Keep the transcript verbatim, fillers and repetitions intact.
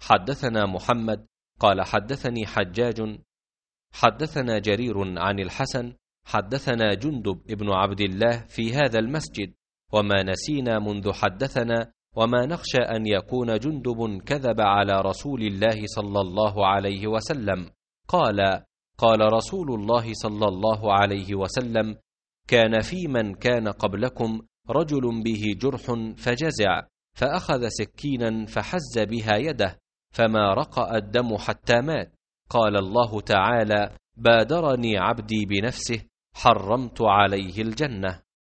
حدثنا محمد قال حدثني حجاج حدثنا جرير عن الحسن حدثنا جندب ابن عبد الله في هذا المسجد، وما نسينا منذ حدثنا، وما نخشى أن يكون جندب كذب على رسول الله صلى الله عليه وسلم. قال: قال رسول الله صلى الله عليه وسلم: كان في من كان قبلكم رجل به جرح فجزع، فأخذ سكينا فحز بها يده، فما رقأ الدم حتى مات. قال الله تعالى: بادرني عبدي بنفسه حرمت عليه الجنة.